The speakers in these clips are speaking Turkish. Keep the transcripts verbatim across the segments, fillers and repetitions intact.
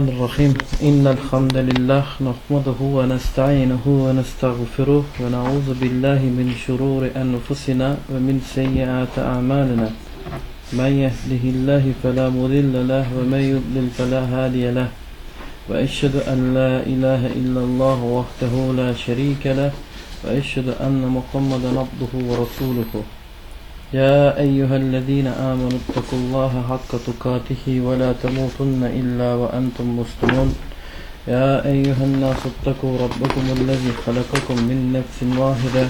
Bismillahirrahmanirrahim. İnnel hamdelellah nahmeduhu ve nestainuhu ve nestağfiruh ve na'uzu billahi min şururi enfusina ve min seyyiati a'malina. Men yehdihillahu fela mudille leh ve men yudlil fela hadiye leh. Ve eşhedü en la ilahe illallah vahdehu la şerike leh ve eşhedü enne Muhammeden abduhu ve resuluhu. يا أيها الذين آمنوا اتقوا الله حق تقاته ولا تموتن إلا وأنتم مسلمون يا أيها الناس اتقوا ربكم الذي خلقكم من نفس واحدة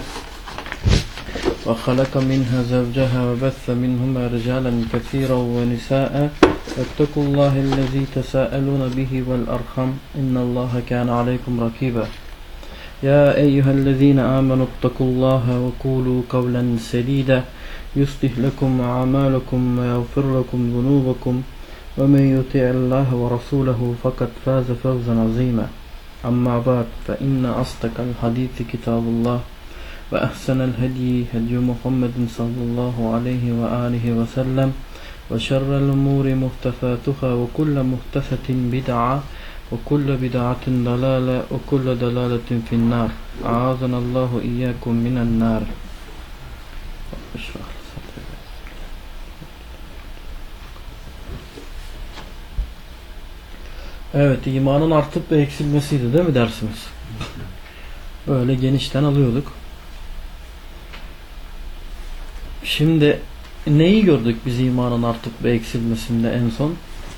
وخلق منها زوجها وبث منهما رجالا كثيرا ونساء واتقوا الله الذي تساءلون به والأرحم إن الله كان عليكم رقيبا يا أيها الذين آمنوا اتقوا الله وقولوا قولا سديدا يصلح لكم أعمالكم ويغفر لكم ذنوبكم ومن يطع الله ورسوله فقد فاز فوزا عظيما أما بعد فإن أصدق الحديث كتاب الله وأحسن الهدي هدي محمد صلى الله عليه وآله وسلم وشر الأمور محدثاتها وكل محدثة بدعة وكل بدعة ضلالة وكل ضلالة في النار أعاذنا الله إياكم من النار. Evet, imanın artıp ve eksilmesiydi değil mi dersimiz? Böyle genişten alıyorduk. Şimdi neyi gördük biz imanın artıp ve eksilmesinde en son?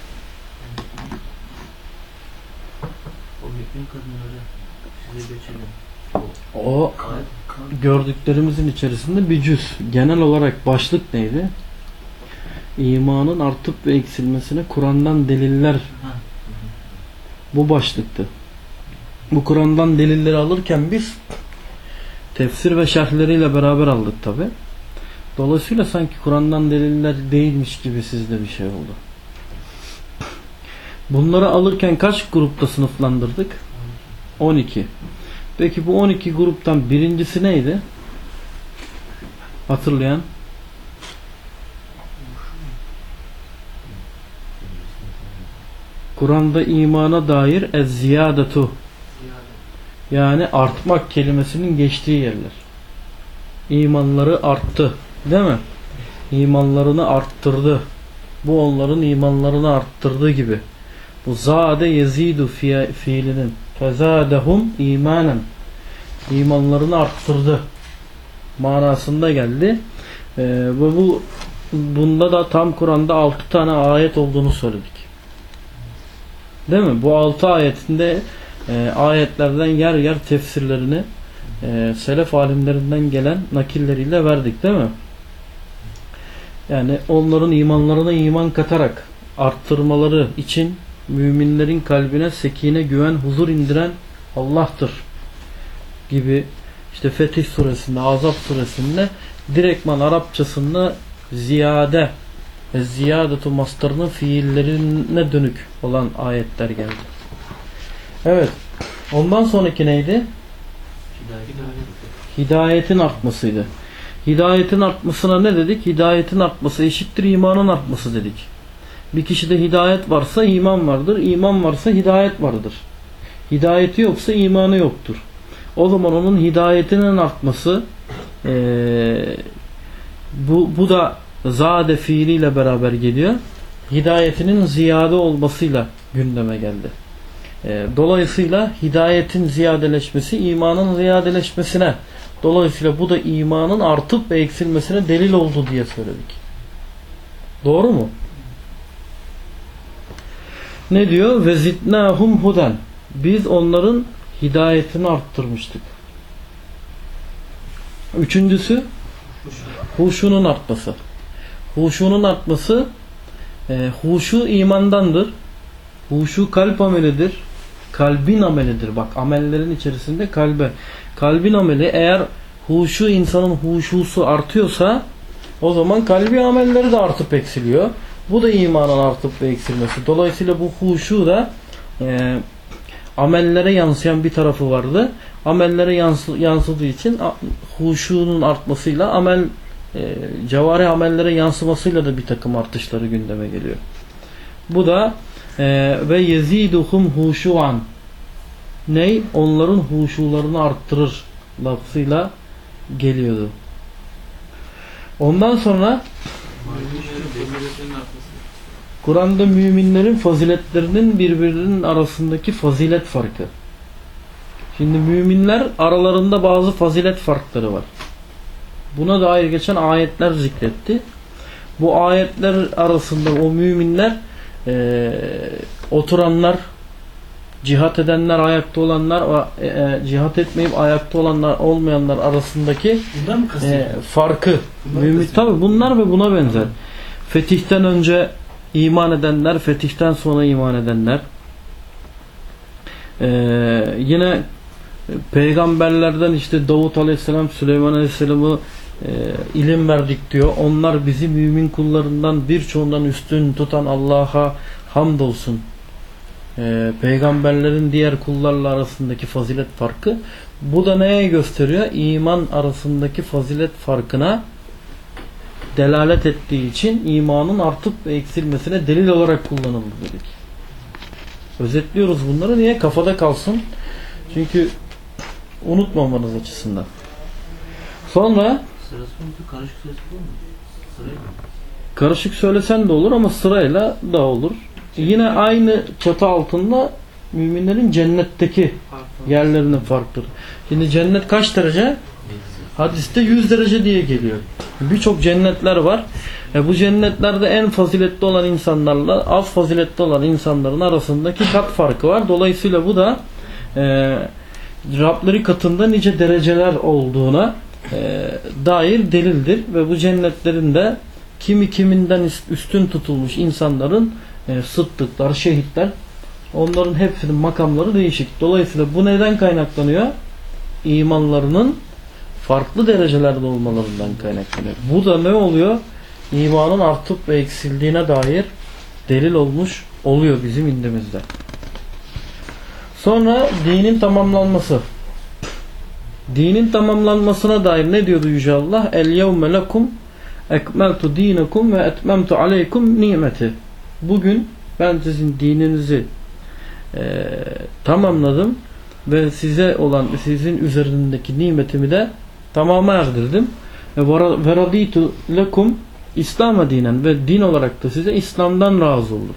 O gördüklerimizin içerisinde bir cüz. Genel olarak başlık neydi? İmanın artıp ve eksilmesine Kur'an'dan deliller. Bu başlıktı. Bu Kur'an'dan delilleri alırken biz tefsir ve şerhleriyle beraber aldık tabi. Dolayısıyla sanki Kur'an'dan deliller değilmiş gibi sizde bir şey oldu. Bunları alırken kaç grupta sınıflandırdık? on iki. Peki bu on iki gruptan birincisi neydi? Hatırlayan? Kur'an'da imana dair ez-ziyadetu, yani artmak kelimesinin geçtiği yerler. İmanları arttı. Değil mi? İmanlarını arttırdı. Bu onların imanlarını arttırdığı gibi. Bu zade yezidu fiilinin fezadehum imanen, imanlarını arttırdı manasında geldi. Ee, ve bu bunda da tam Kur'an'da altı tane ayet olduğunu söyledik. Değil mi? Bu altı ayetinde e, ayetlerden yer yer tefsirlerini e, selef alimlerinden gelen nakilleriyle verdik değil mi? Yani onların imanlarına iman katarak arttırmaları için müminlerin kalbine sekine, güven, huzur indiren Allah'tır gibi, işte Fetih suresinde, Azap suresinde direktman Arapçasında ziyade ve ziyadetu mastarının fiillerine dönük olan ayetler geldi. Evet. Ondan sonraki neydi? Hidayetin artmasıydı. Hidayetin artmasına ne dedik? Hidayetin artması eşittir imanın artması dedik. Bir kişide hidayet varsa iman vardır. İman varsa hidayet vardır. Hidayeti yoksa imanı yoktur. O zaman onun hidayetinin artması ee, bu, bu da zade fiiliyle beraber geliyor. Hidayetinin ziyade olmasıyla gündeme geldi. E, dolayısıyla hidayetin ziyadeleşmesi imanın ziyadeleşmesine, dolayısıyla bu da imanın artıp ve eksilmesine delil oldu diye söyledik. Doğru mu? Ne diyor? Ve zidnâhum huden. Biz onların hidayetini arttırmıştık. Üçüncüsü huşunun artması. Huşunun artması, e, huşu imandandır. Huşu kalp amelidir. Kalbin amelidir. Bak, amellerin içerisinde kalbe. Kalbin ameli, eğer huşu, insanın huşusu artıyorsa o zaman kalbi amelleri de artıp eksiliyor. Bu da imanın artıp ve eksilmesi. Dolayısıyla bu huşu da e, amellere yansıyan bir tarafı vardı. Amellere yansı, yansıdığı için huşunun artmasıyla amel e, cevari amellere yansımasıyla da bir takım artışları gündeme geliyor. Bu da Ee, ve yeziduhum huşuan. Ney? Onların huşularını arttırır lafzıyla geliyordu. Ondan sonra Kur'an'da müminlerin faziletlerinin birbirinin arasındaki fazilet farkı. Şimdi müminler aralarında bazı fazilet farkları var. Buna dair geçen ayetler zikretti. Bu ayetler arasında o müminler e, oturanlar, cihat edenler, ayakta olanlar ve e, cihat etmeyip ayakta olanlar, olmayanlar arasındaki e, farkı. Mümin, tabi bunlar ve buna benzer. Fetihten önce iman edenler, fetihten sonra iman edenler. E, yine peygamberlerden işte Davut Aleyhisselam, Süleyman Aleyhisselam'ı e, ilim verdik diyor. Onlar bizi mümin kullarından birçoğundan üstün tutan Allah'a hamdolsun. E, peygamberlerin diğer kullarla arasındaki fazilet farkı. Bu da neye gösteriyor? İman arasındaki fazilet farkına delalet ettiği için imanın artıp ve eksilmesine delil olarak kullanıldı dedik. Özetliyoruz bunları. Niye? Kafada kalsın. Çünkü unutmamanız açısından. Sonra karışık söylesen mi? Sırayla. Karışık söylesen de olur ama sırayla da olur. Yine aynı çatı altında müminlerin cennetteki yerlerinin farkları. Şimdi cennet kaç derece? Hadiste yüz derece diye geliyor. Birçok cennetler var. E bu cennetlerde en faziletli olan insanlarla az faziletli olan insanların arasındaki kat farkı var. Dolayısıyla bu da e, Rableri katında nice dereceler olduğuna e, dair delildir. Ve bu cennetlerin de kimi kiminden üstün tutulmuş insanların e, sıddıklar, şehitler, onların hepsinin makamları değişik. Dolayısıyla bu neden kaynaklanıyor? İmanlarının farklı derecelerde olmalarından kaynaklanıyor. Bu da ne oluyor? İmanın artıp ve eksildiğine dair delil olmuş oluyor bizim indimizde. Sonra dinin tamamlanması. Dinin tamamlanmasına dair ne diyordu Yüce Allah? El yevme lekum ekmeltu dinekum ve etmemtu aleykum nimeti. Bugün ben sizin dininizi e, tamamladım ve size olan, sizin üzerindeki nimetimi de tamama erdirdim. Ve raditu lekum İslam'a dinen ve din olarak da size İslam'dan razı oldum.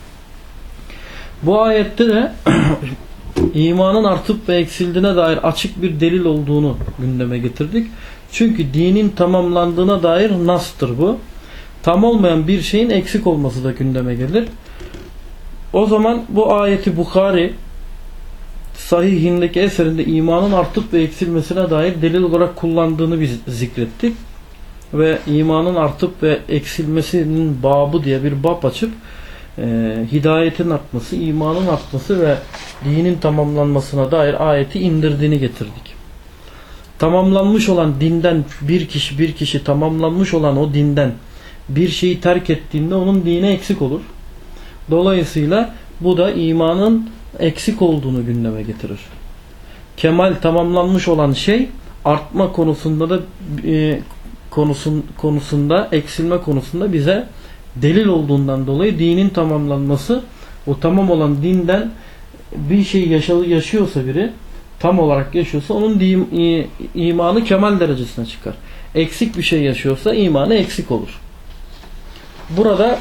Bu ayette de imanın artıp ve eksildiğine dair açık bir delil olduğunu gündeme getirdik. Çünkü dinin tamamlandığına dair nastır bu. Tam olmayan bir şeyin eksik olması da gündeme gelir. O zaman bu ayeti Bukhari sahihindeki eserinde imanın artıp ve eksilmesine dair delil olarak kullandığını biz zikrettik. Ve imanın artıp ve eksilmesinin babı diye bir bab açıp e, hidayetin artması, imanın artması ve dinin tamamlanmasına dair ayeti indirdiğini getirdik. Tamamlanmış olan dinden bir kişi bir kişi tamamlanmış olan o dinden bir şeyi terk ettiğinde onun dini eksik olur. Dolayısıyla bu da imanın eksik olduğunu gündeme getirir. Kemal tamamlanmış olan şey artma konusunda da e, konusun, konusunda eksilme konusunda bize delil olduğundan dolayı dinin tamamlanması, o tamam olan dinden bir şey yaşalı yaşıyorsa biri tam olarak yaşıyorsa onun din, e, imanı kemal derecesine çıkar. Eksik bir şey yaşıyorsa imanı eksik olur. Burada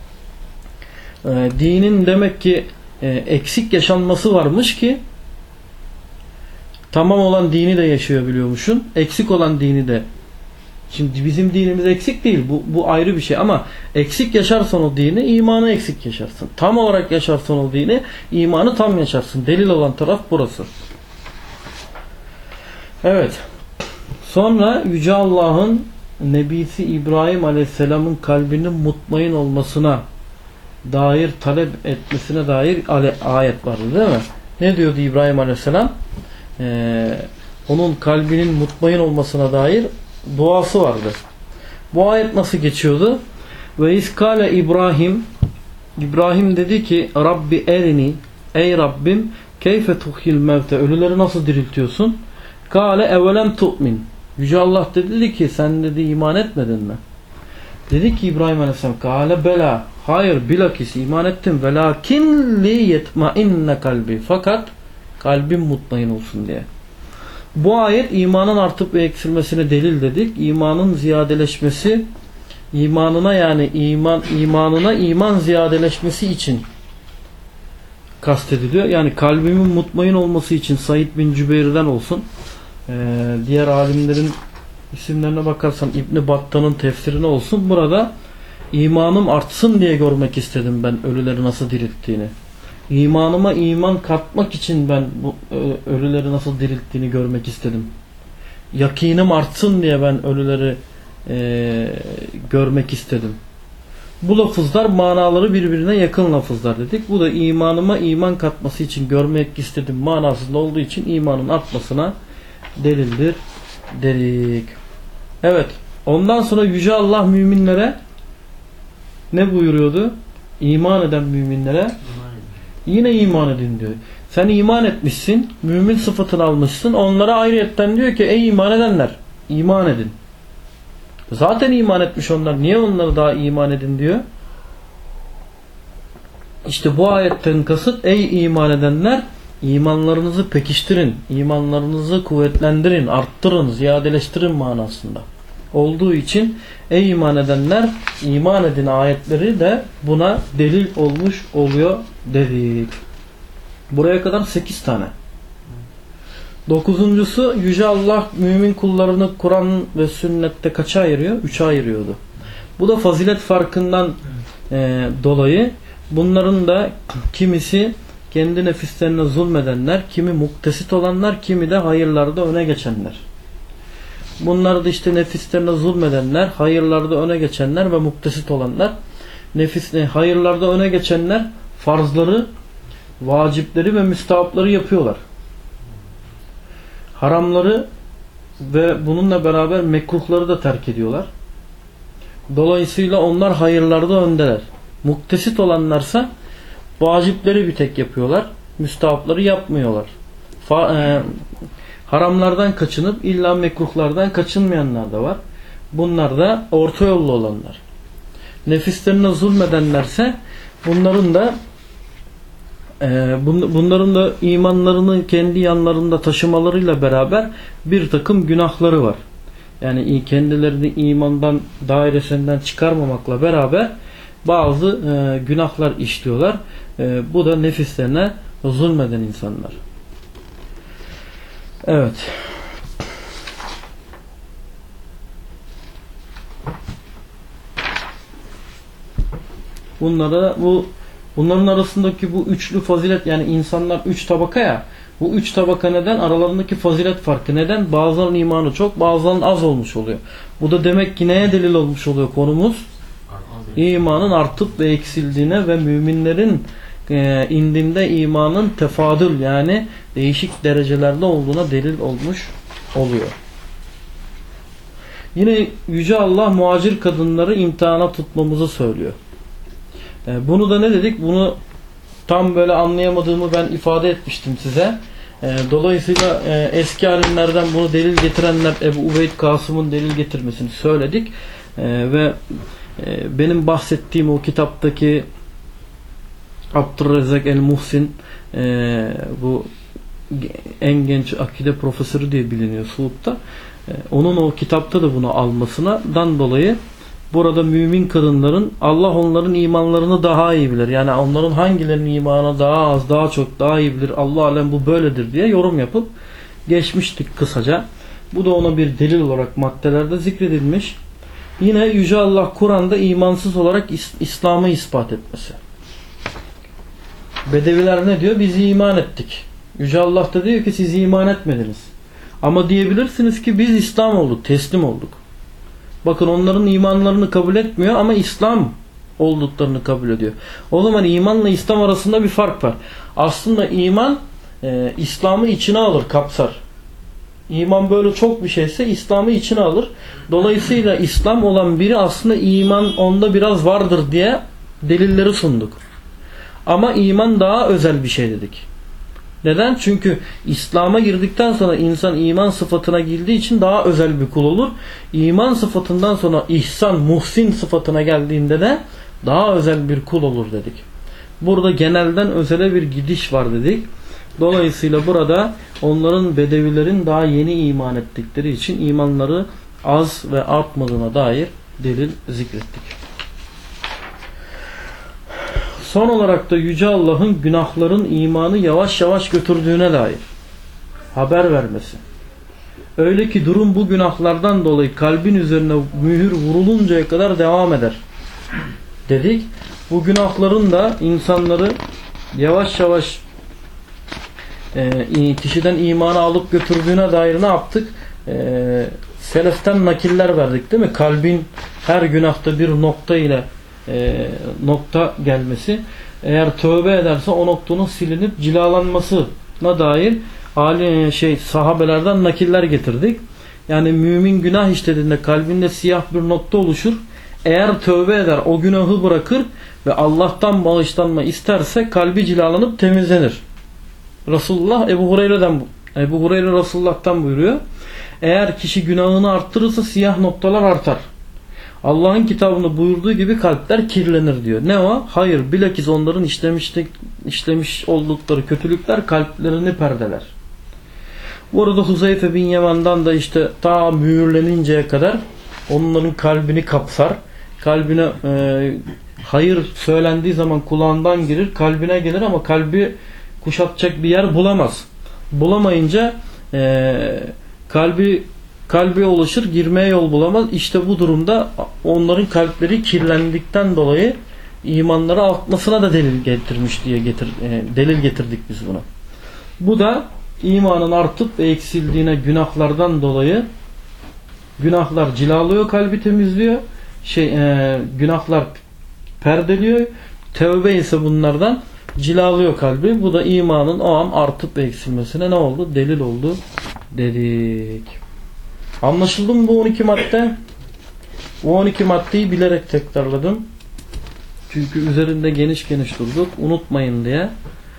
e, dinin demek ki e, eksik yaşanması varmış ki tamam olan dini de yaşıyor biliyormuşsun. Eksik olan dini de. Şimdi bizim dinimiz eksik değil. Bu, bu ayrı bir şey ama eksik yaşarsan o dini imanı eksik yaşarsın. Tam olarak yaşarsan o dini imanı tam yaşarsın. Delil olan taraf burası. Evet. Sonra Yüce Allah'ın Nebisi İbrahim Aleyhisselam'ın kalbinin mutmain olmasına dair talep etmesine dair ayet vardı değil mi? Ne diyordu İbrahim Aleyhisselam? Ee, onun kalbinin mutmain olmasına dair duası vardı. Bu ayet nasıl geçiyordu? Ve iskale İbrahim İbrahim dedi ki Rabbi erini, ey Rabbim, keyfe tuhil mevte, ölüleri nasıl diriltiyorsun? Kale evelem tu'min, Yüce Allah dedi ki sen dedi iman etmedin mi? Dedi ki İbrahim Aleyhisselam kale bela, Hayır, bilakis iman ettim. Velakin li yetmainne kalbi. Fakat kalbim mutmain olsun diye. Bu ayet imanın artıp ve eksilmesine delil dedik. İmanın ziyadeleşmesi, imanına yani iman imanına iman ziyadeleşmesi için kastediliyor. Yani kalbimin mutmain olması için Said bin Cübeyr'den olsun. Ee, diğer alimlerin isimlerine bakarsan İbn Battan'ın tefsirine olsun. Burada imanım artsın diye görmek istedim ben ölüleri nasıl dirilttiğini. İmanıma iman katmak için ben bu ölüleri nasıl dirilttiğini görmek istedim. Yakinim artsın diye ben ölüleri e, görmek istedim. Bu lafızlar manaları birbirine yakın lafızlar dedik. Bu da imanıma iman katması için görmek istedim manasında olduğu için imanın artmasına delildir dedik. Evet. Ondan sonra Yüce Allah müminlere ne buyuruyordu? İman eden müminlere yine iman edin diyor. Sen iman etmişsin, mümin sıfatını almışsın. Onlara ayrıyetten diyor ki ey iman edenler, iman edin. Zaten iman etmiş onlar. Niye onlara daha iman edin diyor? İşte bu ayetten kasıt ey iman edenler, imanlarınızı pekiştirin, imanlarınızı kuvvetlendirin, arttırın, ziyadeleştirin manasında. Olduğu için ey iman edenler iman edin ayetleri de buna delil olmuş oluyor dedik. Buraya kadar sekiz tane. Dokuzuncusu Yüce Allah mümin kullarını Kur'an ve sünnette kaça ayırıyor? Üçe ayırıyordu. Bu da fazilet farkından e, dolayı bunların da kimisi kendi nefislerine zulmedenler, kimi muktesit olanlar, kimi de hayırlarda öne geçenler. Bunlar da işte nefislerine zulmedenler, hayırlarda öne geçenler ve muktesit olanlar. Nefis, hayırlarda öne geçenler farzları, vacipleri ve müstahapları yapıyorlar. Haramları ve bununla beraber mekruhları da terk ediyorlar. Dolayısıyla onlar hayırlarda öndeler. Muktesit olanlarsa vacipleri bir tek yapıyorlar. Müstahapları yapmıyorlar. Fa e haramlardan kaçınıp illa mekruhlardan kaçınmayanlar da var. Bunlar da orta yollu olanlar. Nefislerine zulmedenlerse bunların da e, bunların da imanlarını kendi yanlarında taşımalarıyla beraber bir takım günahları var. Yani kendilerini imandan dairesinden çıkarmamakla beraber bazı e, günahlar işliyorlar. E, bu da nefislerine zulmeden insanlar. Evet. Bunlara bu bunların arasındaki bu üçlü fazilet yani insanlar üç tabaka ya. Bu üç tabaka neden? Aralarındaki fazilet farkı neden? Bazılarının imanı çok, bazılarının az olmuş oluyor. Bu da demek ki neye delil olmuş oluyor konumuz? İmanın artıp ve eksildiğine ve müminlerin e, indinde imanın tefadül yani değişik derecelerde olduğuna delil olmuş oluyor. Yine Yüce Allah muhacir kadınları imtihana tutmamızı söylüyor. E, bunu da ne dedik? Bunu tam böyle anlayamadığımı ben ifade etmiştim size. E, dolayısıyla e, eski alimlerden bunu delil getirenler Ebu Ubeyd Kasım'ın delil getirmesini söyledik. E, ve e, benim bahsettiğim o kitaptaki Abdurrezzak el-Muhsin e, bu en genç akide profesörü diye biliniyor Suud'da. E, onun o kitapta da bunu almasından dolayı burada mümin kadınların Allah onların imanlarını daha iyi bilir. Yani onların hangilerinin imanı daha az, daha çok, daha iyi bilir. Allah alem bu böyledir diye yorum yapıp geçmiştik kısaca. Bu da ona bir delil olarak maddelerde zikredilmiş. Yine Yüce Allah Kur'an'da imansız olarak İslam'ı ispat etmesi. Bedeviler ne diyor? Biz iman ettik. Yüce Allah da diyor ki siz iman etmediniz. Ama diyebilirsiniz ki biz İslam olduk, teslim olduk. Bakın onların imanlarını kabul etmiyor ama İslam olduklarını kabul ediyor. O zaman imanla İslam arasında bir fark var. Aslında iman e, İslam'ı içine alır, kapsar. İman böyle çok bir şeyse İslam'ı içine alır. Dolayısıyla İslam olan biri aslında iman onda biraz vardır diye delilleri sunduk. Ama iman daha özel bir şey dedik. Neden? Çünkü İslam'a girdikten sonra insan iman sıfatına girdiği için daha özel bir kul olur. İman sıfatından sonra ihsan, muhsin sıfatına geldiğinde de daha özel bir kul olur dedik. Burada genelden özele bir gidiş var dedik. Dolayısıyla burada onların, bedevilerin daha yeni iman ettikleri için imanları az ve artmadığına dair delil zikrettik. Son olarak da Yüce Allah'ın günahların imanı yavaş yavaş götürdüğüne dair haber vermesi. Öyle ki durum bu günahlardan dolayı kalbin üzerine mühür vuruluncaya kadar devam eder dedik. Bu günahların da insanları yavaş yavaş e, kişiden imanı alıp götürdüğüne dair ne yaptık? E, seleften nakiller verdik değil mi? Kalbin her günahta bir nokta ile e, nokta gelmesi. Eğer tövbe ederse o noktanın silinip cilalanmasına dair Ali şey sahabelerden nakiller getirdik. Yani mümin günah işlediğinde kalbinde siyah bir nokta oluşur. Eğer tövbe eder, o günahı bırakır ve Allah'tan bağışlanma isterse kalbi cilalanıp temizlenir. Resulullah Ebu Hureyre'den Ebu Hureyre Resulullah'tan buyuruyor. Eğer kişi günahını arttırırsa siyah noktalar artar. Allah'ın kitabında buyurduğu gibi kalpler kirlenir diyor. Ne o? Hayır, bilakis onların işlemiştik, işlemiş oldukları kötülükler kalplerini perdeler. Bu arada Huzeyfe bin Yaman'dan da işte ta mühürleninceye kadar onların kalbini kapsar. Kalbine e, hayır söylendiği zaman kulağından girir, kalbine gelir ama kalbi kuşatacak bir yer bulamaz. Bulamayınca e, kalbi kalbe ulaşır, girmeye yol bulamaz. İşte bu durumda onların kalpleri kirlendikten dolayı imanları artmasına da delil getirmiş diye getir, e, delil getirdik biz buna. Bu da imanın artıp ve eksildiğine günahlardan dolayı günahlar cilalıyor, kalbi temizliyor. Şey e, günahlar perdeliyor. Tevbe ise bunlardan cilalıyor kalbi. Bu da imanın o an artıp ve eksilmesine ne oldu? Delil oldu dedik. Anlaşıldı mı bu on iki madde? Bu on iki maddeyi bilerek tekrarladım. Çünkü üzerinde geniş geniş durduk. Unutmayın diye.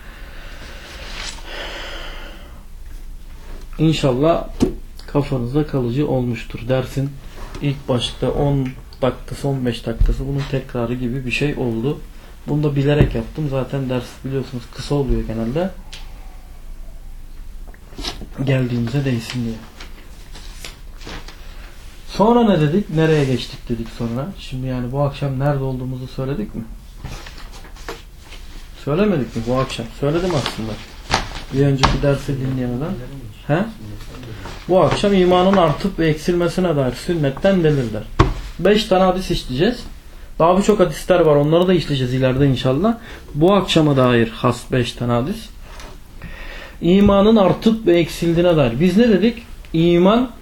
İnşallah kafanızda kalıcı olmuştur. Dersin ilk başta on dakikası on beş dakikası bunun tekrarı gibi bir şey oldu. Bunu da bilerek yaptım. Zaten ders biliyorsunuz kısa oluyor genelde. Geldiğimize değsin diye. Sonra ne dedik? Nereye geçtik dedik sonra. Şimdi yani bu akşam nerede olduğumuzu söyledik mi? Söylemedik mi bu akşam? Söyledim aslında. Bir önceki dersi dinleyenler. He? Bu akşam imanın artıp ve eksilmesine dair sünnetten deliller. Beş tane hadis işleyeceğiz. Daha birçok hadisler var. Onları da işleyeceğiz ileride inşallah. Bu akşama dair has beş tane hadis. İmanın artıp ve eksildiğine dair. Biz ne dedik? İman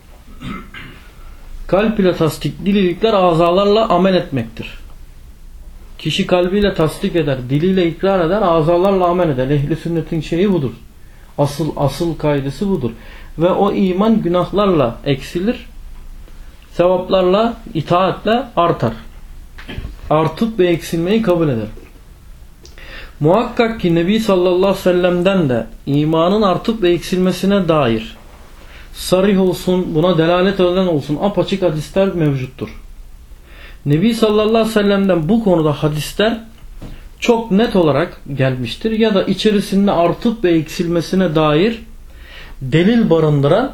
kalp ile tasdik, dil ilikler azalarla amel etmektir. Kişi kalbiyle tasdik eder, diliyle ikrar eder, azalarla amel eder. Ehl-i sünnetin şeyi budur. Asıl asıl kaidesi budur. Ve o iman günahlarla eksilir, sevaplarla, itaatle artar. Artıp ve eksilmeyi kabul eder. Muhakkak ki Nebi sallallahu aleyhi ve sellem'den de imanın artıp ve eksilmesine dair sarih olsun, buna delalet eden olsun apaçık hadisler mevcuttur. Nebi sallallahu aleyhi ve sellem'den bu konuda hadisler çok net olarak gelmiştir ya da içerisinde artıp ve eksilmesine dair delil barındıran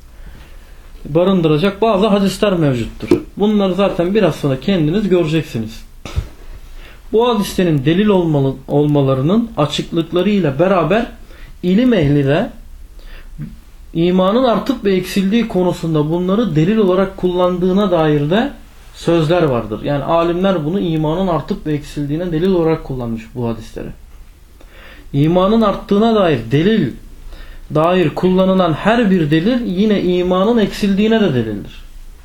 barındıracak bazı hadisler mevcuttur. Bunları zaten biraz sonra kendiniz göreceksiniz. Bu hadislerin delil olmalı, olmalarının açıklıklarıyla beraber ilim ehli de imanın artıp ve eksildiği konusunda bunları delil olarak kullandığına dair de sözler vardır. Yani alimler bunu imanın artıp ve eksildiğine delil olarak kullanmış bu hadisleri. İmanın arttığına dair delil dair kullanılan her bir delil yine imanın eksildiğine de delildir.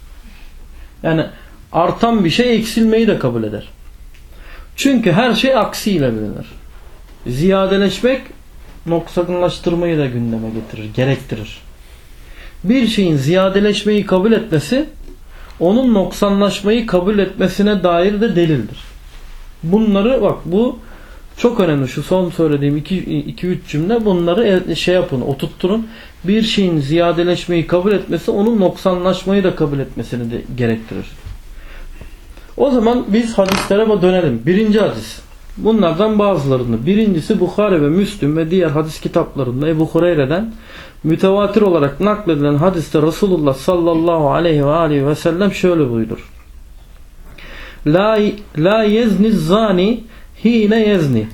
Yani artan bir şey eksilmeyi de kabul eder. Çünkü her şey aksiyle bilinir. Ziyadeleşmek noksanlaştırmayı da gündeme getirir, gerektirir. Bir şeyin ziyadeleşmeyi kabul etmesi onun noksanlaşmayı kabul etmesine dair de delildir. Bunları bak bu çok önemli, şu son söylediğim iki üç cümle, bunları şey yapın, oturtturun. Bir şeyin ziyadeleşmeyi kabul etmesi onun noksanlaşmayı da kabul etmesini de gerektirir. O zaman biz hadislere dönelim. Birinci hadis. Bunlardan bazılarını. Birincisi Bukhari ve Müslüm ve diğer hadis kitaplarında Ebu Hureyre'den mütevatir olarak nakledilen hadiste Resulullah sallallahu aleyhi ve aleyhi ve sellem şöyle buyurur. La, la yezni zani hine yezni.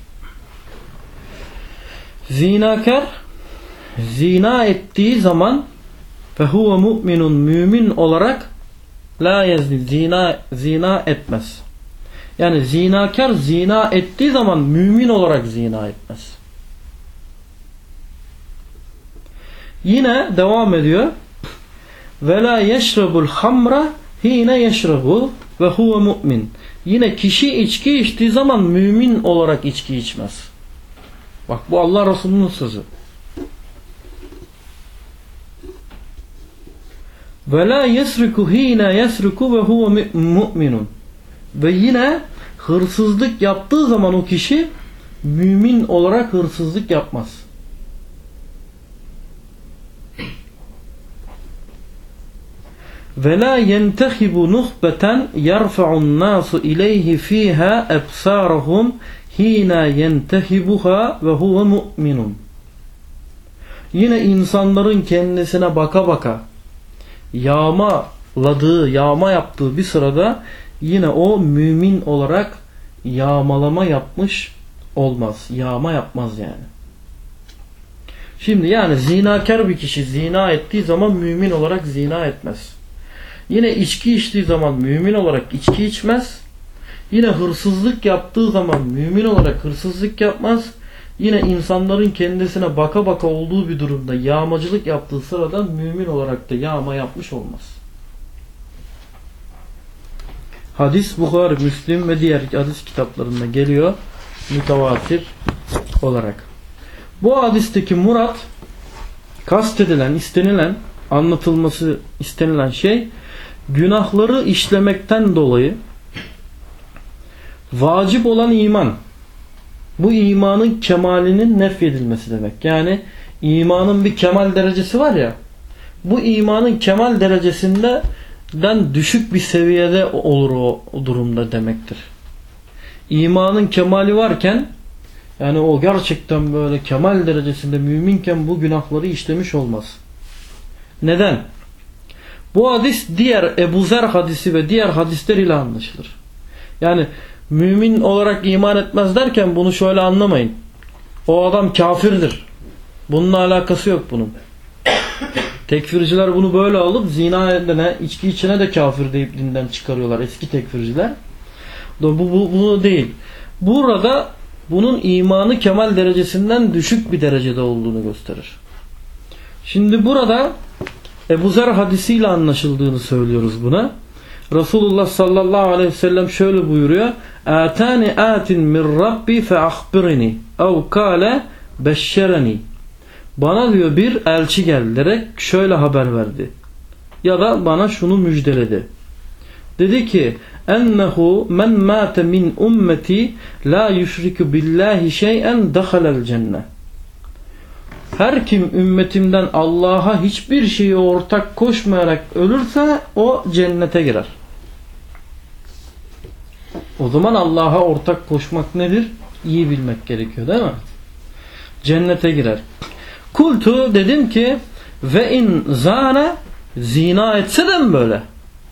Zinakar zina ettiği zaman fe huve mu'minun mümin olarak la yezni zina, zina etmez. Yani zinakar zina ettiği zaman mümin olarak zina etmez. Yine devam ediyor. Ve la yeşrebul hamra hine yeşrebu ve huve mu'min. Yine kişi içki içtiği zaman mümin olarak içki içmez. Bak bu Allah Resulü'nün sözü. Ve la yesriku hine yesriku ve huve mu'minun. Ve yine hırsızlık yaptığı zaman o kişi mümin olarak hırsızlık yapmaz. Ve la yentehibu nuhbeten yerfa'un nasu ileyhi fiha ebsarahum hina yentehibuha ve huve mu'minun. Yine insanların kendisine baka baka yağmaladığı, yağma yaptığı bir sırada yine o mümin olarak yağmalama yapmış olmaz. Yağma yapmaz yani. Şimdi yani zinakar bir kişi zina ettiği zaman mümin olarak zina etmez. Yine içki içtiği zaman mümin olarak içki içmez. Yine hırsızlık yaptığı zaman mümin olarak hırsızlık yapmaz. Yine insanların kendisine baka baka olduğu bir durumda yağmacılık yaptığı sırada mümin olarak da yağma yapmış olmaz. Hadis Bukhari, Müslim ve diğer hadis kitaplarında geliyor mütevatir olarak. Bu hadisteki murat, kastedilen, istenilen, anlatılması istenilen şey günahları işlemekten dolayı vacip olan iman. Bu imanın kemalinin nefyedilmesi demek. Yani imanın bir kemal derecesi var ya, bu imanın kemal derecesinden düşük bir seviyede olur o, o durumda demektir. İmanın kemali varken, yani o gerçekten böyle kemal derecesinde müminken bu günahları işlemiş olmaz. Neden? Bu hadis diğer Ebu Zer hadisi ve diğer hadisler ile anlaşılır. Yani mümin olarak iman etmez derken bunu şöyle anlamayın. O adam kafirdir. Bununla alakası yok bunun. Tekfirciler bunu böyle alıp zina edene, içki içene de kafir deyip dinden çıkarıyorlar. Eski tekfirciler. Bu, bu, bu değil. Burada bunun imanı kemal derecesinden düşük bir derecede olduğunu gösterir. Şimdi burada Ebu Zer hadisiyle anlaşıldığını söylüyoruz buna. Resulullah sallallahu aleyhi ve sellem şöyle buyuruyor. Atani atin min Rabbi fe ahbirini ev kâle beşşereni. Bana diyor bir elçi geldi şöyle haber verdi. Ya da bana şunu müjdeledi. Dedi ki ennehu men mâte min ummeti la yüşriku billahi şey'en dehalel cennet. Her kim ümmetimden Allah'a hiçbir şeyi ortak koşmayarak ölürse o cennete girer. O zaman Allah'a ortak koşmak nedir? İyi bilmek gerekiyor değil mi? Cennete girer. Kultu dedim ki ve in zâne zina etse de mi böyle?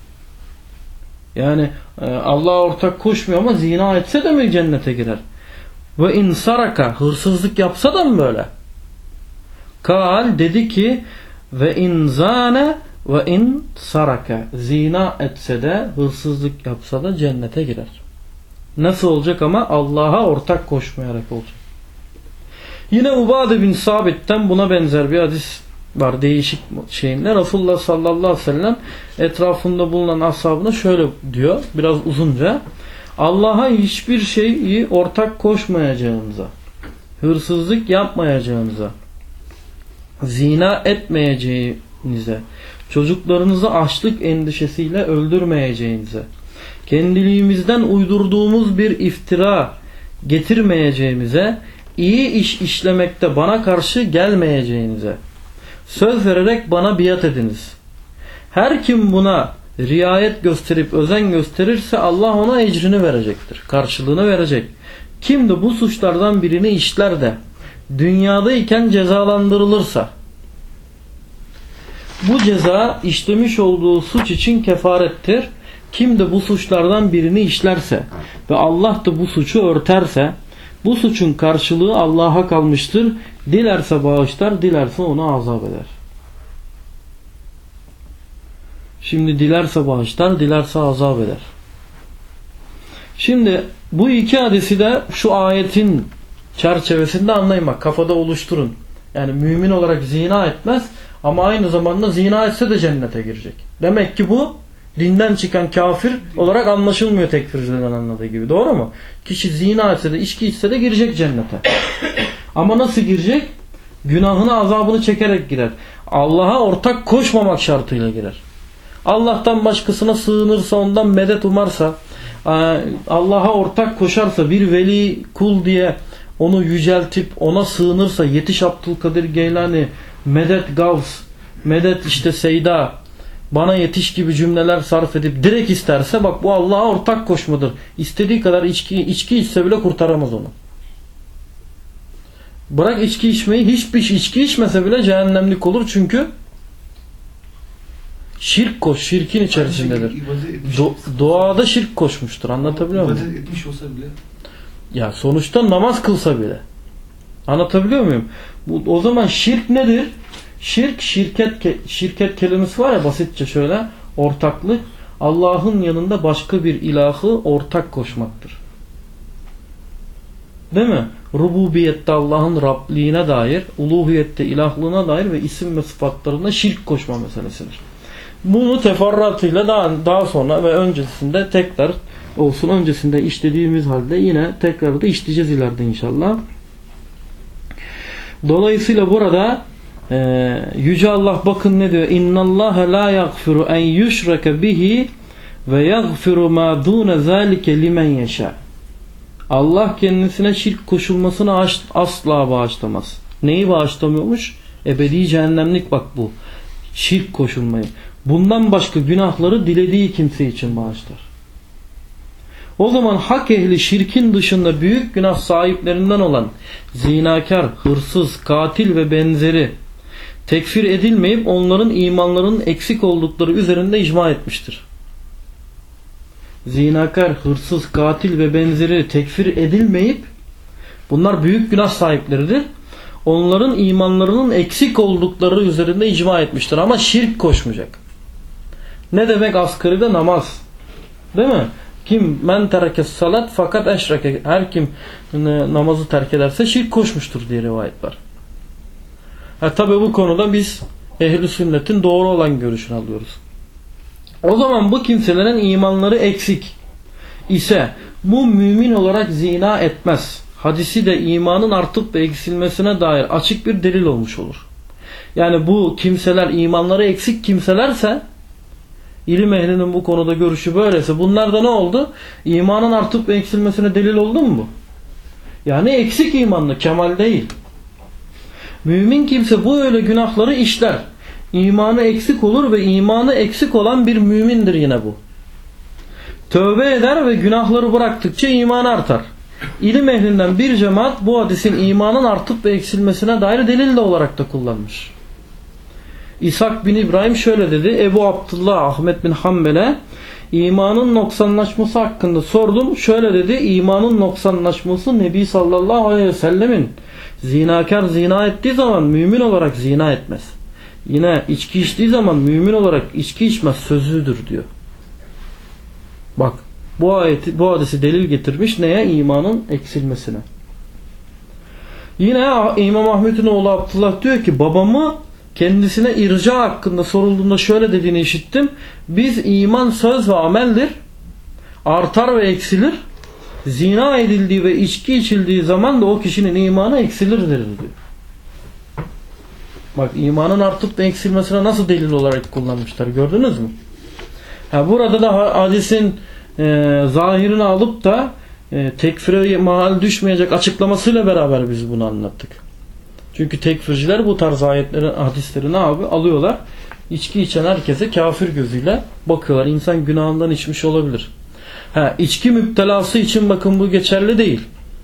Yani Allah'a ortak koşmuyor ama zina etse de mi cennete girer? Ve in saraka hırsızlık yapsa da mı böyle? Kal dedi ki ve in zâne ve in saraka zina etse de hırsızlık yapsa da cennete girer. Nasıl olacak ama? Allah'a ortak koşmayarak olacak. Yine Ubade bin Sabit'ten buna benzer bir hadis var değişik şeyinde. Resulullah sallallahu aleyhi ve sellem etrafında bulunan ashabına şöyle diyor biraz uzunca. Allah'a hiçbir şeyi ortak koşmayacağınıza, hırsızlık yapmayacağınıza, zina etmeyeceğinize, çocuklarınızı açlık endişesiyle öldürmeyeceğinize, kendiliğimizden uydurduğumuz bir iftira getirmeyeceğimize, iyi iş işlemekte bana karşı gelmeyeceğinize söz vererek bana biat ediniz. Her kim buna riayet gösterip özen gösterirse Allah ona ecrini verecektir. Karşılığını verecek. Kim de bu suçlardan birini işler de dünyadayken cezalandırılırsa bu ceza işlemiş olduğu suç için kefarettir. Kim de bu suçlardan birini işlerse ve Allah da bu suçu örterse bu suçun karşılığı Allah'a kalmıştır. Dilerse bağışlar, dilerse onu azap eder. Şimdi dilerse bağışlar, dilerse azap eder. Şimdi bu iki hadisi de şu ayetin çerçevesinde anlayın, bak, kafada oluşturun. Yani mümin olarak zina etmez ama aynı zamanda zina etse de cennete girecek. Demek ki bu dinden çıkan kafir olarak anlaşılmıyor tekfircilerin anladığı gibi. Doğru mu? Kişi zina etse de içki içse de girecek cennete. Ama nasıl girecek? Günahını, azabını çekerek girer. Allah'a ortak koşmamak şartıyla girer. Allah'tan başkasına sığınırsa, ondan medet umarsa, Allah'a ortak koşarsa, bir veli kul diye onu yüceltip ona sığınırsa, yetiş Abdülkadir Geylani, medet Gavs, medet işte Seyda, bana yetiş gibi cümleler sarf edip direkt isterse, bak bu Allah'a ortak koşmadır. İstediği kadar içki, içki içse bile kurtaramaz onu. Bırak içki içmeyi, hiçbir içki içmese bile cehennemlik olur çünkü şirk koş, şirkin içerisindedir. Do, doğada şirk koşmuştur. Anlatabiliyor muyum? İbadet etmiş olsa bile. Ya sonuçta namaz kılsa bile. Anlatabiliyor muyum? Bu, o zaman şirk nedir? Şirk, şirket, şirket kelimesi var ya, basitçe şöyle, ortaklık. Allah'ın yanında başka bir ilahı ortak koşmaktır. Değil mi? Rububiyette Allah'ın Rabliğine dair, uluhiyette ilahlığına dair ve isim ve sıfatlarına şirk koşma meselesidir. Bunu teferruatıyla daha, daha sonra ve öncesinde tekrar olsun, öncesinde işlediğimiz halde yine tekrar da işleyeceğiz ileride inşallah. Dolayısıyla burada e, Yüce Allah bakın ne diyor? İnnallâhe lâ yagfiru en yushrake bihi ve yagfiru mâ dûne zâlike limen yeşâ. Allah kendisine şirk koşulmasını asla bağışlamaz. Neyi bağışlamıyormuş? Ebedi cehennemlik, bak bu. Şirk koşulmayı. Bundan başka günahları dilediği kimse için bağışlar. O zaman hak ehli şirkin dışında büyük günah sahiplerinden olan zinakar, hırsız, katil ve benzeri tekfir edilmeyip onların imanlarının eksik oldukları üzerinde icma etmiştir. Zinakar, hırsız, katil ve benzeri tekfir edilmeyip, bunlar büyük günah sahipleridir, onların imanlarının eksik oldukları üzerinde icma etmiştir. Ama şirk koşmayacak. Ne demek asgaride? Namaz. Değil mi? Kim men terekes salat fakat eşreke, her kim namazı terk ederse şirk koşmuştur diye rivayet var. Ha, tabi bu konuda biz ehl-i sünnetin doğru olan görüşünü alıyoruz. O zaman bu kimselerin imanları eksik ise bu mümin olarak zina etmez. Hadisi de imanın artıp ve eksilmesine dair açık bir delil olmuş olur. Yani bu kimseler imanları eksik kimselerse, ilim ehlinin bu konuda görüşü böylese, bunlar da ne oldu? İmanın artıp ve eksilmesine delil oldu mu bu? Yani eksik imanlı, kemal değil. Mümin kimse bu öyle günahları işler. İmanı eksik olur ve imanı eksik olan bir mümindir yine bu. Tövbe eder ve günahları bıraktıkça iman artar. İlim ehlinden bir cemaat bu hadisin imanın artıp ve eksilmesine dair delil de olarak da kullanmış. İshak bin İbrahim şöyle dedi: Ebu Abdullah Ahmet bin Hanbel'e imanın noksanlaşması hakkında sordum. Şöyle dedi: İmanın noksanlaşması Nebi sallallahu aleyhi ve sellemin zinakar zina ettiği zaman mümin olarak zina etmez. Yine içki içtiği zaman mümin olarak içki içmez sözüdür diyor. Bak, bu ayeti, bu hadisi delil getirmiş neye? İmanın eksilmesine. Yine İmam Ahmet'in oğlu Abdullah diyor ki, babamı kendisine irca hakkında sorulduğunda şöyle dediğini işittim: biz iman söz ve ameldir, artar ve eksilir, zina edildiği ve içki içildiği zaman da o kişinin imanı eksilir diyor. Bak, imanın artıp da eksilmesine nasıl delil olarak kullanmışlar, gördünüz mü? Ha, burada da hadisin e, zahirini alıp da e, tekfire mahal düşmeyecek açıklamasıyla beraber biz bunu anlattık. Çünkü tekfirciler bu tarz ayetlerin, hadisleri ne abi? Alıyorlar. İçki içen herkese kafir gözüyle bakıyorlar. İnsan günahından içmiş olabilir. Ha, içki müptelası için bakın bu geçerli değil.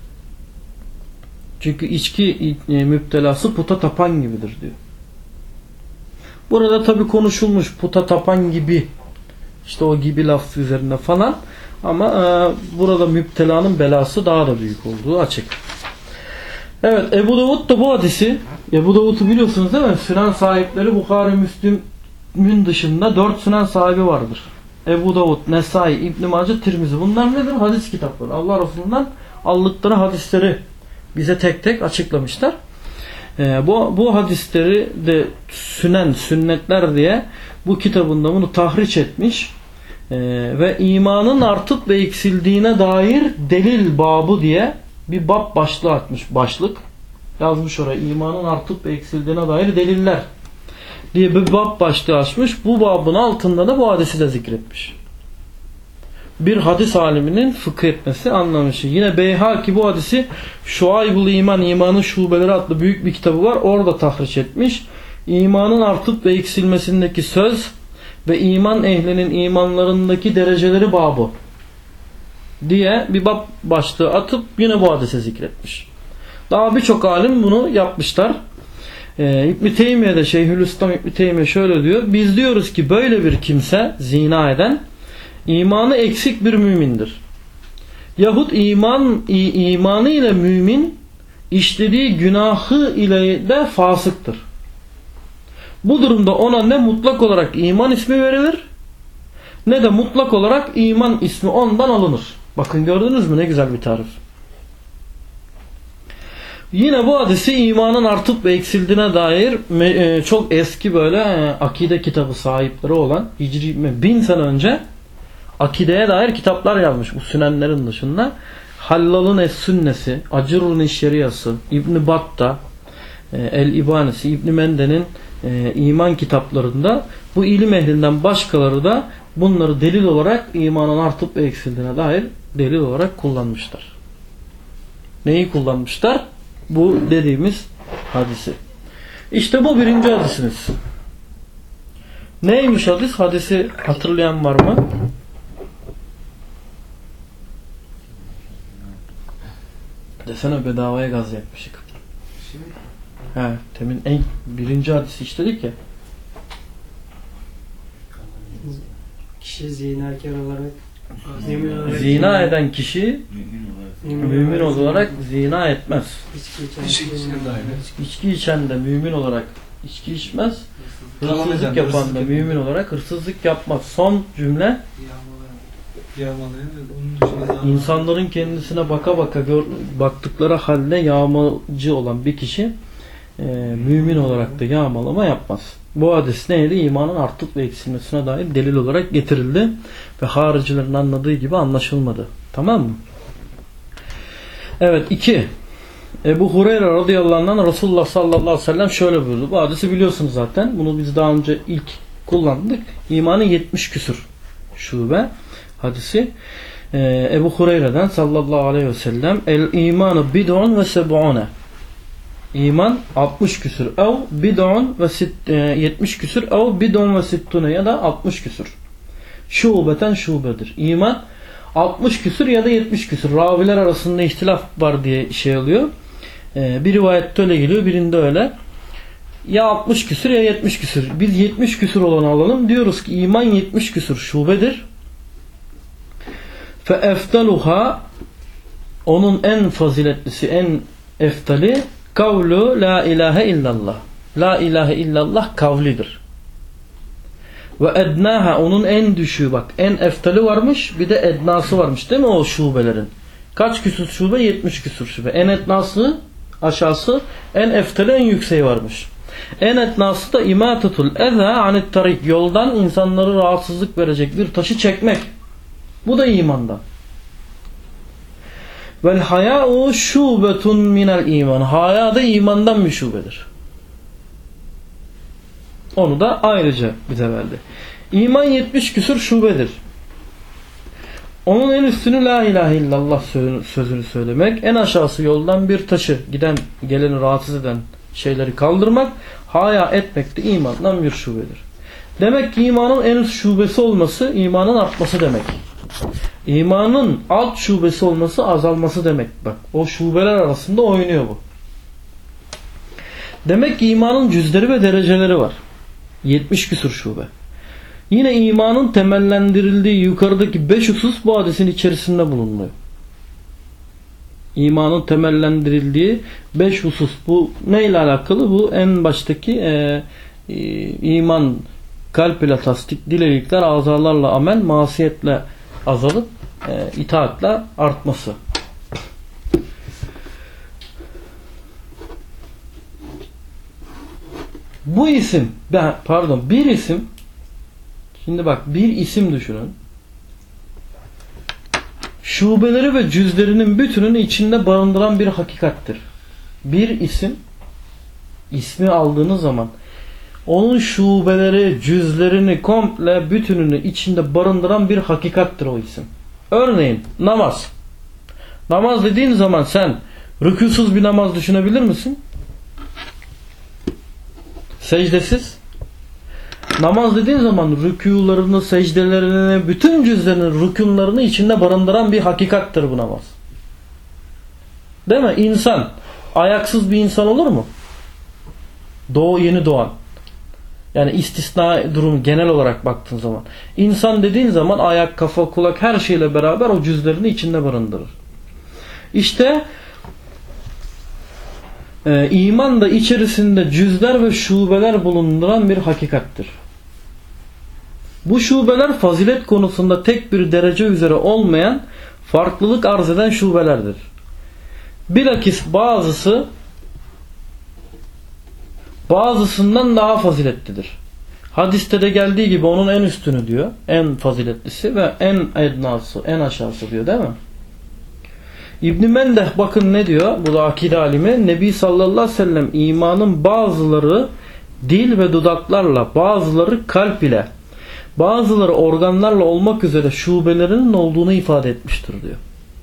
Çünkü içki müptelası puta tapan gibidir diyor. Burada tabi konuşulmuş puta tapan gibi, işte o gibi lafı üzerinde falan, ama e, burada müptelanın belası daha da büyük olduğu açık. Evet, Ebu Davud da bu hadisi, Ebu Davud'u biliyorsunuz değil mi? Sünen sahipleri Bukhari, Müslim'ün dışında dört sünen sahibi vardır. Ebu Davud, Nesai, İbn-i Mace, Tirmizi. Bunlar nedir? Hadis kitapları. Allah Resulü'nden aldıkları hadisleri bize tek tek açıklamışlar. Ee, bu, bu hadisleri de sünen, sünnetler diye bu kitabında bunu tahriç etmiş ee, ve imanın artıp ve eksildiğine dair delil babı diye bir bab başlığı atmış. Başlık yazmış oraya, imanın artıp ve eksildiğine dair deliller diye bir bab başlığı açmış. Bu babın altında da bu hadisi de zikretmiş. Bir hadis aliminin fıkıh etmesi, anlamışı. Yine Beyhaki bu hadisi Şuaybul İman, İmanın Şubeleri adlı büyük bir kitabı var. Orada tahriş etmiş. İmanın artıp ve eksilmesindeki söz ve iman ehlinin imanlarındaki dereceleri babı diye bir bab başlığı atıp yine bu hadise zikretmiş. Daha birçok alim bunu yapmışlar. Ee, İbn-i Teymiye'de, Şeyhülislam İbn-i Teymiye şöyle diyor. Biz diyoruz ki böyle bir kimse, zina eden, İmanı eksik bir mümindir. Yahut iman imanı ile mümin, işlediği günahı ile de fasıktır. Bu durumda ona ne mutlak olarak iman ismi verilir, ne de mutlak olarak iman ismi ondan alınır. Bakın, gördünüz mü ne güzel bir tarif. Yine bu hadisi imanın artıp ve eksildiğine dair çok eski böyle akide kitabı sahipleri olan, Hicri bin sene önce akideye dair kitaplar yazmış bu sünenlerin dışında. Hallal'ın Es-Sünnesi, Acırun Es-Şeriyası, İbn Battah, El-İbanesi, İbn Mende'nin iman kitaplarında bu ilim ehlinden başkaları da bunları delil olarak imanın artıp ve eksildiğine dair delil olarak kullanmışlar. Neyi kullanmışlar? Bu dediğimiz hadisi. İşte bu birinci hadisiniz. Neymiş hadis? Hadisi hatırlayan var mı? Desene bedavaya gaz yakmışık. He, temin en birinci hadisi işledik ya. Kişi zinakar olarak, olarak zina eden kişi mümin, mümin olarak zina etmez. İçki içen, içki içen de mümin olarak içki içmez. Hırsızlık yapan da mümin olarak hırsızlık yapmaz. Son cümle, İnsanların kendisine baka baka gör, baktıkları halde yağmacı olan bir kişi e, mümin olarak da yağmalama yapmaz. Bu hadis neydi? İmanın artıp ve eksilmesine dair delil olarak getirildi ve haricilerin anladığı gibi anlaşılmadı. Tamam mı? Evet, iki. Ebu Hureyre radıyallahu anh'dan Resulullah sallallahu aleyhi ve sellem şöyle buyurdu. Bu hadisi biliyorsunuz zaten. Bunu biz daha önce ilk kullandık. İmanın yetmiş küsur şube hadisi. Ee, Ebu Hureyre'den sallallahu aleyhi ve sellem, el imanı bid'un ve seb'une, İman altmış küsür, ev bid'un ve yetmiş küsür, ev bid'un ve sittune, ya da altmış küsür. Şubeten şubedir. İman altmış küsür ya da yetmiş küsür. Raviler arasında ihtilaf var diye şey oluyor. Ee, bir rivayette öyle geliyor, birinde öyle. Ya altmış küsür ya yetmiş küsür. Biz yetmiş küsür olanı alalım. Diyoruz ki iman yetmiş küsür şubedir. Fe eftaluha, onun en faziletlisi, en eftali, kavlu la ilahe illallah. La ilahe illallah kavlidir. Ve ednaha, onun en düşüğü, bak en eftali varmış, bir de ednası varmış değil mi o şubelerin? Kaç küsür şube? yetmiş küsür şube. En etnası aşağısı, en eftali en yükseği varmış. En etnası da imatatul eza anit tarik, yoldan insanları rahatsızlık verecek bir taşı çekmek. Bu da imandan. Vel haya'u şubetun minel iman. Haya da imandan bir şubedir. Onu da ayrıca bize verdi. İman yetmiş küsur şubedir. Onun en üstünü la ilahe illallah sözünü söylemek, en aşağısı yoldan bir taşı, giden geleni rahatsız eden şeyleri kaldırmak, haya etmek de imandan bir şubedir. Demek ki imanın en üst şubesi olması imanın artması demek. İmanın alt şubesi olması azalması demek. Bak o şubeler arasında oynuyor bu. Demek ki imanın cüzleri ve dereceleri var. yetmiş küsur şube. Yine imanın temellendirildiği yukarıdaki beş husus bu hadisin içerisinde bulunuyor. İmanın temellendirildiği beş husus. Bu neyle alakalı? Bu en baştaki e, e, iman kalp ile tasdik, dil ile ikrar, azalarla amel, masiyetle azalıp e, itaatle artması. Bu isim, pardon bir isim, şimdi bak bir isim düşünün. Şubeleri ve cüzlerinin bütününü içinde barındıran bir hakikattir. Bir isim, ismi aldığınız zaman onun şubeleri, cüzlerini komple bütününü içinde barındıran bir hakikattir o isim. Örneğin namaz. Namaz dediğin zaman sen rükûsuz bir namaz düşünebilir misin? Secdesiz. Namaz dediğin zaman rükûlarını, secdelerini, bütün cüzlerini, rükûnlarını içinde barındıran bir hakikattir bu namaz. Değil mi? İnsan ayaksız bir insan olur mu? Doğu yeni doğan. Yani istisna durum genel olarak baktığın zaman. İnsan dediğin zaman ayak, kafa, kulak her şeyle beraber o cüzlerini içinde barındırır. İşte e, iman da içerisinde cüzler ve şubeler bulunduran bir hakikattir. Bu şubeler fazilet konusunda tek bir derece üzere olmayan, farklılık arz eden şubelerdir. Bilakis bazısı bazısından daha faziletlidir. Hadiste de geldiği gibi onun en üstünü diyor, en faziletlisi ve en ednası, en aşağısı diyor, değil mi? İbn Mendeh bakın ne diyor? Bu da akide alimi. Nebi sallallahu aleyhi ve sellem imanın bazıları dil ve dudaklarla, bazıları kalp ile, bazıları organlarla olmak üzere şubelerinin olduğunu ifade etmiştir diyor.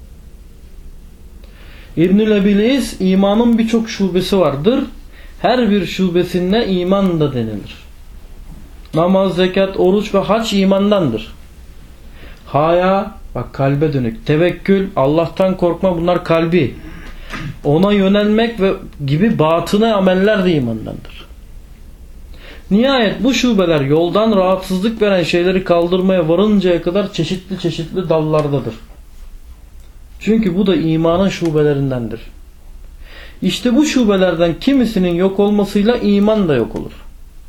İbnül Ebiliz imanın birçok şubesi vardır. Her bir şubesine iman da denilir. Namaz, zekat, oruç ve hac imandandır. Haya, bak kalbe dönük. Tevekkül, Allah'tan korkma, bunlar kalbi. Ona yönelmek ve gibi batını ameller de imandandır. Nihayet bu şubeler yoldan rahatsızlık veren şeyleri kaldırmaya varıncaya kadar çeşitli çeşitli dallardadır. Çünkü bu da imanın şubelerindendir. İşte bu şubelerden kimisinin yok olmasıyla iman da yok olur.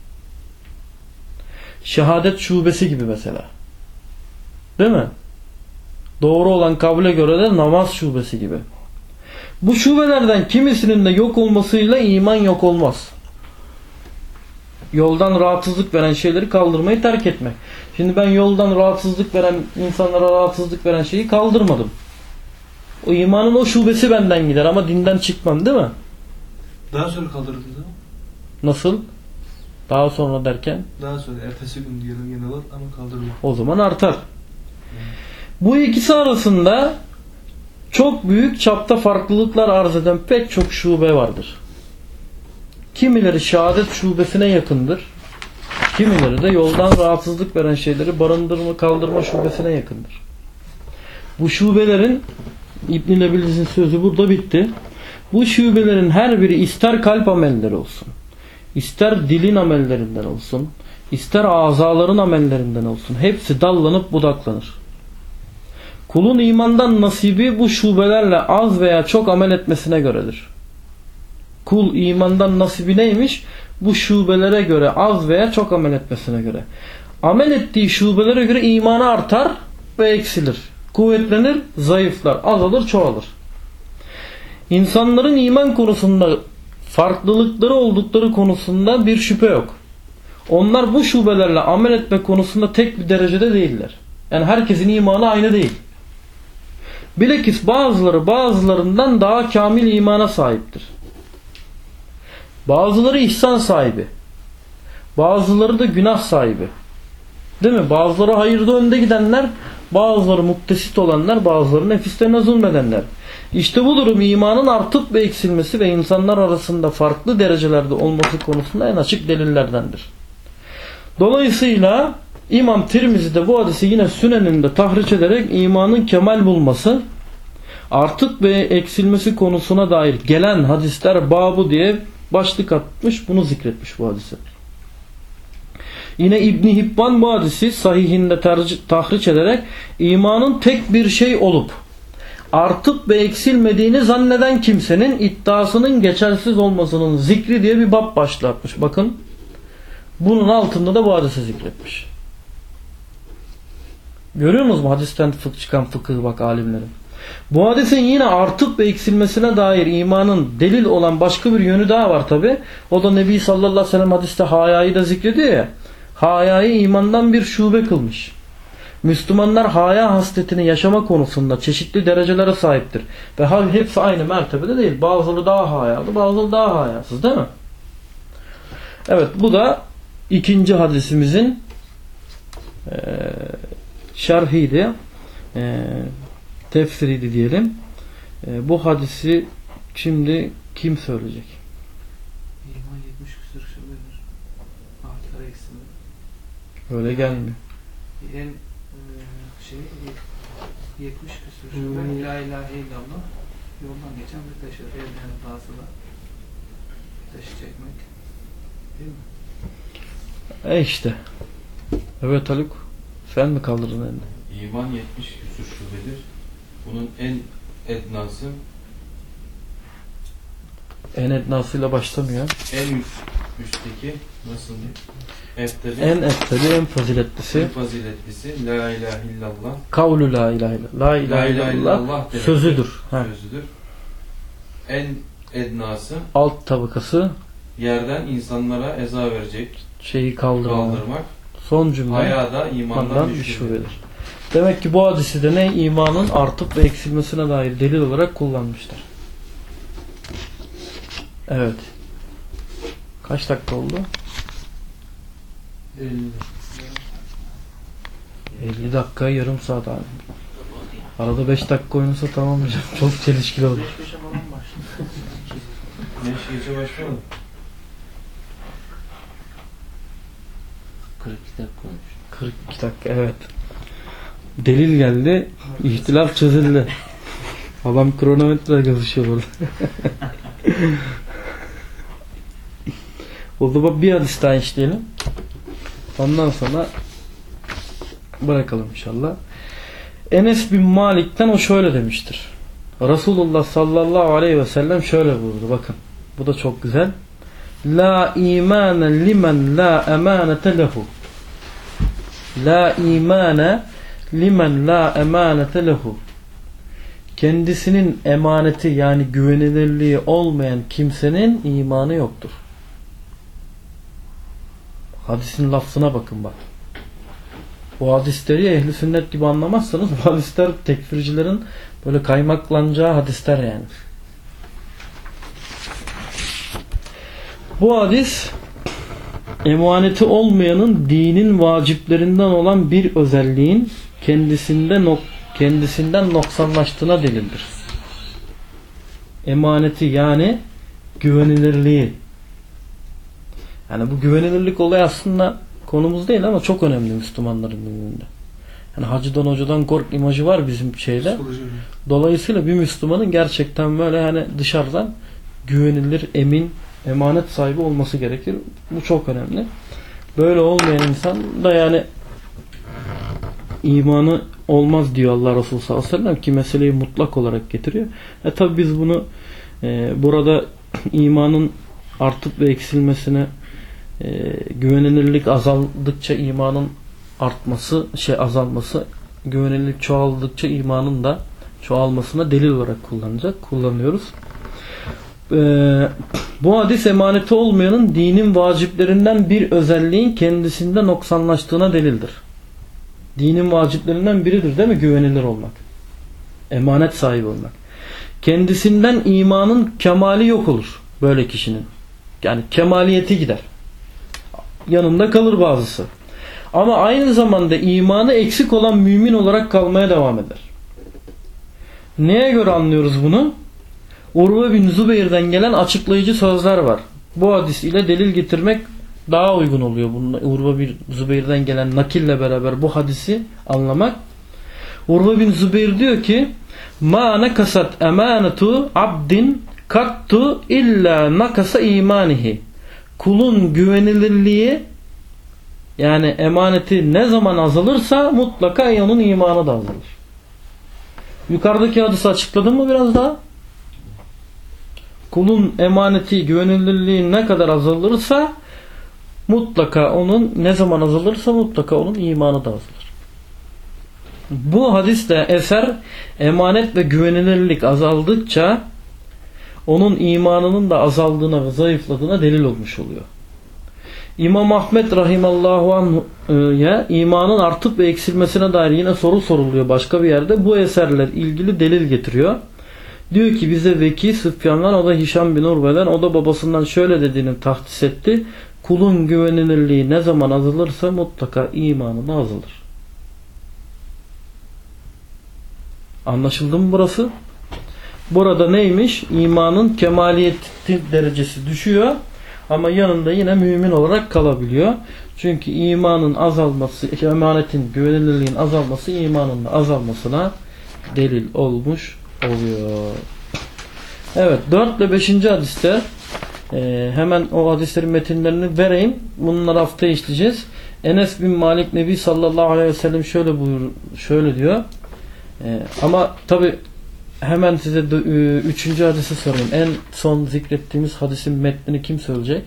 Şehadet şubesi gibi mesela. Değil mi? Doğru olan kavle göre de namaz şubesi gibi. Bu şubelerden kimisinin de yok olmasıyla iman yok olmaz. Yoldan rahatsızlık veren şeyleri kaldırmayı terk etmek. Şimdi ben yoldan rahatsızlık veren, insanlara rahatsızlık veren şeyi kaldırmadım. O imanın o şubesi benden gider ama dinden çıkmam, değil mi? Daha sonra kaldırıldı. Nasıl? Daha sonra derken? Daha sonra ertesi gün diyelim yine var ama kaldırılıyor. O zaman artar. Bu ikisi arasında çok büyük çapta farklılıklar arz eden pek çok şube vardır. Kimileri şehadet şubesine yakındır. Kimileri de yoldan rahatsızlık veren şeyleri barındırma, kaldırma şubesine yakındır. Bu şubelerin, İbn-i Nebilliz'in sözü burada bitti. Bu şubelerin her biri ister kalp amelleri olsun, ister dilin amellerinden olsun, ister azaların amellerinden olsun, hepsi dallanıp budaklanır. Kulun imandan nasibi bu şubelerle az veya çok amel etmesine göredir. Kul imandan nasibi neymiş? Bu şubelere göre az veya çok amel etmesine göre. Amel ettiği şubelere göre imanı artar ve eksilir. Kuvvetlenir, zayıflar, azalır, çoğalır. İnsanların iman konusunda farklılıkları oldukları konusunda bir şüphe yok. Onlar bu şubelerle amel etme konusunda tek bir derecede değiller. Yani herkesin imanı aynı değil. Bilakis bazıları bazılarından daha kamil imana sahiptir. Bazıları ihsan sahibi. Bazıları da günah sahibi. Değil mi? Bazıları hayırda önde gidenler, bazıları muktesit olanlar, bazıları nefislerine zulmedenler. İşte bu durum imanın artıp ve eksilmesi ve insanlar arasında farklı derecelerde olması konusunda en açık delillerdendir. Dolayısıyla İmam Tirmizi de bu hadisi yine Sünen'inde tahriç ederek imanın kemal bulması, artık ve eksilmesi konusuna dair gelen hadisler babı diye başlık atmış, bunu zikretmiş bu hadisi. Yine İbn Hibban bu hadisi sahihinde tercih, tahriç ederek imanın tek bir şey olup artıp ve eksilmediğini zanneden kimsenin iddiasının geçersiz olmasının zikri diye bir bab başlatmış. Bakın, bunun altında da bu hadisi zikretmiş. Görüyor musunuz mu hadisten fıkh çıkan fıkıh bak alimlerin. Bu hadisin yine artıp ve eksilmesine dair imanın delil olan başka bir yönü daha var tabi. O da Nebi sallallahu aleyhi ve sellem hadiste hayayı da zikrediyor ya. Hayayı imandan bir şube kılmış. Müslümanlar haya hasletini yaşama konusunda çeşitli derecelere sahiptir. Ve hepsi aynı mertebede değil. Bazıları daha hayalı, bazıları daha hayasız, değil mi? Evet, bu da ikinci hadisimizin e, şerhiydi. E, tefsiriydi diyelim. E, bu hadisi şimdi kim söyleyecek? İman yetmiş küsur şubedir. Artıları eksilir. Öyle gelmiyor. En e, şey yetmiş küsur şube. La ilahe illallah. Yoldan geçen bir taşı. Evlerin bazıla taşı çekmek. Değil mi? E işte. Evet Haluk. Sen mi kaldırdın elini? İman yetmiş küsur şubedir. Bunun en ednası, En ednasıyla başlamıyor. en üst, üstteki nasıl diyeyim? Efteri, En efteri, en faziletlisi. en faziletlisi La ilahe illallah. Kavlu la ilahe illallah. La ilahe illallah sözüdür. Ha. Sözüdür. En ednası, Alt tabakası yerden insanlara eza verecek, şeyi kaldırmak. kaldırmak. Son cümle Haya da imandan imandan bir bir şubedir. şubedir. Demek ki bu hadisi de ne? İmanın artıp ve eksilmesine dair delil olarak kullanmışlar. Evet. Kaç dakika oldu? elli dakika, yarım saat abi. Arada beş dakika oynasa tamam hocam. Çok çelişkili olur. Beş köşe falan başladı. Ne şeyce başlayalım? kırk kitap konuş. kırk iki dakika, evet. Delil geldi. İhtilaf çözüldü. Adam kronometre yazışıyor burada. O zaman bir hadis daha işleyelim. Ondan sonra bırakalım inşallah. Enes bin Malik'ten o şöyle demiştir. Resulullah sallallahu aleyhi ve sellem şöyle buyurdu. Bakın. Bu da çok güzel. La imane limen la emanete lehu. La imane limen la emanete lehu. Kendisinin emaneti yani güvenilirliği olmayan kimsenin imanı yoktur. Hadisin lafzına bakın bak. Bu hadisleri ehli sünnet gibi anlamazsanız bu hadisler tekfircilerin böyle kaymaklanacağı hadisler yani. Bu hadis emaneti olmayanın dinin vaciplerinden olan bir özelliğin kendisinde nok kendisinden noksanlaştığına delildir. Emaneti yani güvenilirliği. Yani bu güvenilirlik olayı aslında konumuz değil ama çok önemli Müslümanların dininde. Yani hacıdan hocadan kork imajı var bizim şeyde. Dolayısıyla bir Müslümanın gerçekten böyle hani dışarıdan güvenilir, emin, emanet sahibi olması gerekir. Bu çok önemli. Böyle olmayan insan da yani imanı olmaz diyor Allah Resulü sallallahu aleyhi ve sellem ki meseleyi mutlak olarak getiriyor. E tabi biz bunu e, burada imanın artıp ve eksilmesine e, güvenilirlik azaldıkça imanın artması, şey azalması, güvenilirlik çoğaldıkça imanın da çoğalmasına delil olarak kullanacak, kullanıyoruz. Ee, bu hadis emaneti olmayanın dinin vaciplerinden bir özelliğin kendisinde noksanlaştığına delildir. Dinin vaciplerinden biridir değil mi? Güvenilir olmak. Emanet sahibi olmak. Kendisinden imanın kemali yok olur. Böyle kişinin. Yani kemaliyeti gider. Yanında kalır bazısı. Ama aynı zamanda imanı eksik olan mümin olarak kalmaya devam eder. Neye göre anlıyoruz bunu? Urve bin Zübeyr'den gelen açıklayıcı sözler var. Bu hadis ile delil getirmek daha uygun oluyor. Bunun Urve bin Zübeyr'den gelen nakille beraber bu hadisi anlamak. Urve bin Zübeyr diyor ki: "Ma nakasat emanetu abdin kattu illa nakasa imanihi." Kulun güvenilirliği, yani emaneti ne zaman azalırsa mutlaka onun imanı da azalır. Yukarıdaki hadisi açıkladım mı biraz daha? Kulun emaneti, güvenilirliği ne kadar azalırsa mutlaka onun, ne zaman azalırsa mutlaka onun imanı da azalır. Bu hadiste eser, emanet ve güvenilirlik azaldıkça onun imanının da azaldığına ve zayıfladığına delil olmuş oluyor. İmam Ahmed rahimallahu anh'a imanın artıp ve eksilmesine dair yine soru soruluyor başka bir yerde. Bu eserler ilgili delil getiriyor. Diyor ki bize Veki Süfyan'dan, o da Hişam bin Urve'den, o da babasından şöyle dediğini tahdis etti: kulun güvenilirliği ne zaman azalırsa mutlaka imanı da azalır. Anlaşıldı mı burası? Burada neymiş? İmanın kemaliyet derecesi düşüyor ama yanında yine mümin olarak kalabiliyor. Çünkü imanın azalması, emanetin, güvenilirliğin azalması imanın da azalmasına delil olmuş oluyor. Evet, dört ile beşinci hadisler, e, hemen o hadislerin metinlerini vereyim. Bunları haftaya işleyeceğiz. Enes bin Malik, Nebi sallallahu aleyhi ve sellem şöyle buyur, şöyle diyor. E, ama tabi hemen size de, e, üçüncü hadisi sorayım. En son zikrettiğimiz hadisin metnini kim söyleyecek?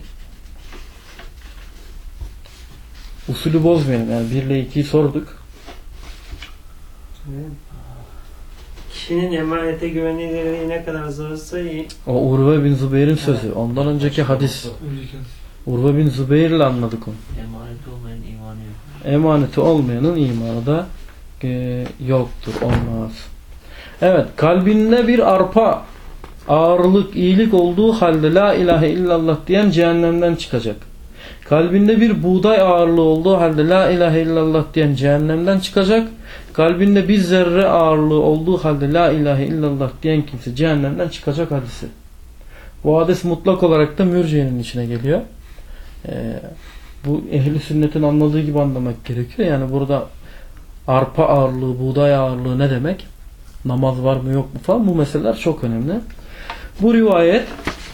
Usulü bozmayalım. Yani bir ile ikiyi sorduk. Evet. Kişinin emanete güvenilirliği ne kadar azalırsa iyi. O Urve bin Zübeyr'in sözü. Ondan önceki hadis. Önceki hadis. Urve bin Zübeyr ile anladık onu. Emaneti olmayan imanı yok. Emaneti olmayanın imanı da e, yoktur, olmaz. Evet, kalbinde bir arpa ağırlık, iyilik olduğu halde la ilahe illallah diyen cehennemden çıkacak. Kalbinde bir buğday ağırlığı olduğu halde la ilahe illallah diyen cehennemden çıkacak. Kalbinde bir zerre ağırlığı olduğu halde la ilahe illallah diyen kimse cehennemden çıkacak hadisi. Bu hadis mutlak olarak da mürciyenin içine geliyor. Ee, bu ehli sünnetin anladığı gibi anlamak gerekiyor. Yani burada arpa ağırlığı, buğday ağırlığı ne demek? Namaz var mı yok mu falan, bu meseleler çok önemli. Bu rivayet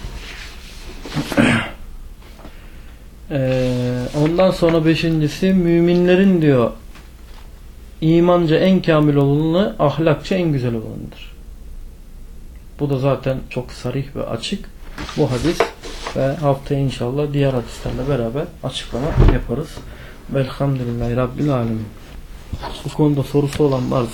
ee, ondan sonra beşincisi, müminlerin diyor imanca en kamil olanı, ahlakça en güzel olanıdır. Bu da zaten çok sarih ve açık bu hadis ve haftaya inşallah diğer hadislerle beraber açıklama yaparız. Velhamdülillahi Rabbil Alemin. Bu konuda sorusu olan varsa